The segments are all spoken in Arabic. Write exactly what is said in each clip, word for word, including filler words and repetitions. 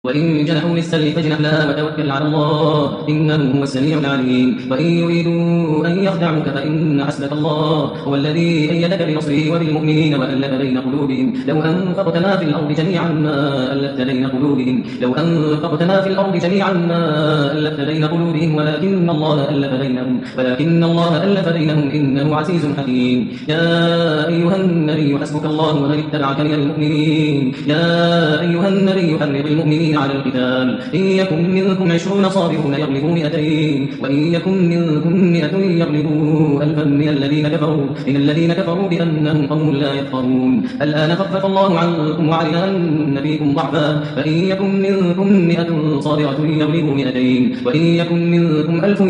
وإن جنحوا للسلم فاجنح لها وتوكل على الله إنه هو السميع العليم. وإن يريدوا أن يخدعوك فإن حسبك الله هو الذي أيدك بنصره وبالمؤمنين وألف بين قلوبهم. لو أنفقت ما في الأرض جميعا ما ألفت بين قلوبهم لو أنفقت ما في الأرض جميعا ما ألفت بين قلوبهم ولكن الله ألف بينهم ولكن الله ألف بينهم إنه عزيز حكيم. يا أيها النبي حسبك الله ومن اتبعك من المؤمنين. يا أيها النبي حرض المؤمنين على القتال إن يكن منكم عشرون صابرون يغلبوا مئتين وإن يكن منكم مئة يغلبوا ألفا من الذين كفروا من الذين كفروا بأنهم قوم لا يفقهون. الآن خفف الله عنكم وعلم أن فيكم ضعفا فإن يكن منكم مئة صابرة يغلبوا مئتين وإن يكن منكم ألف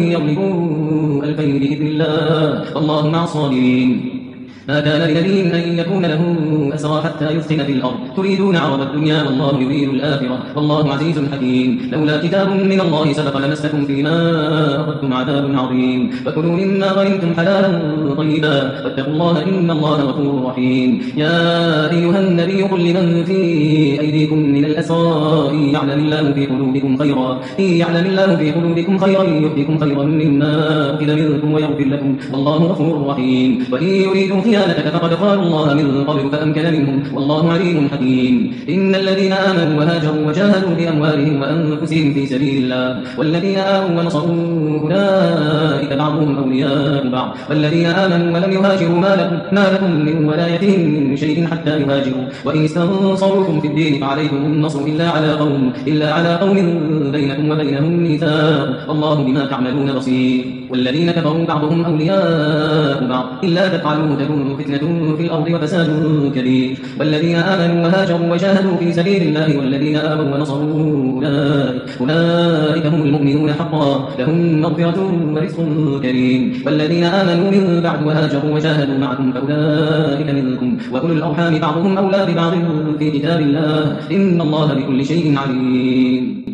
يغلبوا ألفين بإذن الله والله مع الصابرين. ما كان لنبي أن يكون له أسرى حتى يثخن في الأرض تريدون عرض الدنيا والله يريد الآخرة والله عزيز حكيم. لولا كتاب من الله سبق لمسكم فيما أخذتم عذاب عظيم. فكلوا مما غنمتم حلالا طيبا واتقوا الله إن الله غفور رحيم. يا أيها النبي قل لمن في أيديكم من الأسرى إن يعلم الله في قلوبكم خيرا إن يعلم الله في قلوبكم خيرا يؤتكم خيرا مما أخذ منكم ويغفر لكم والله غفور رحيم. وإن يريدوا خيانتك فقد خانوا الله من قبل فأمكن منهم والله عليم حكيم. إن الذين آمنوا وهاجروا وجاهدوا بأموالهم وأنفسهم في سبيل الله والذين آمنوا ونصروا أولئك بعضهم أولياء بعض والذين آمنوا ولم يهاجروا ما لكم, ما لكم من ولايتهم من شيء حتى يهاجروا وإن استنصروكم في الدين فعليكم النصر إلا على قوم إلا على قوم بينكم وبينهم ميثاق والله بما تعملون بصير. والذين كفروا بعضهم أولياء بعض إلا تفعلوا تكون فتنة في الأرض وفساد كبير. والذين آمنوا وهاجروا وجاهدوا في سبيل الله والذين آمنوا ونصروا أولئك, أولئك هم المؤمنون حقا لهم مغفرة ورزق كريم. والذين آمنوا من بعد وهاجروا وجاهدوا معكم فأولئك منكم وأولو الأرحام بعضهم أولى ببعض في كتاب الله إن الله بكل شيء عليم.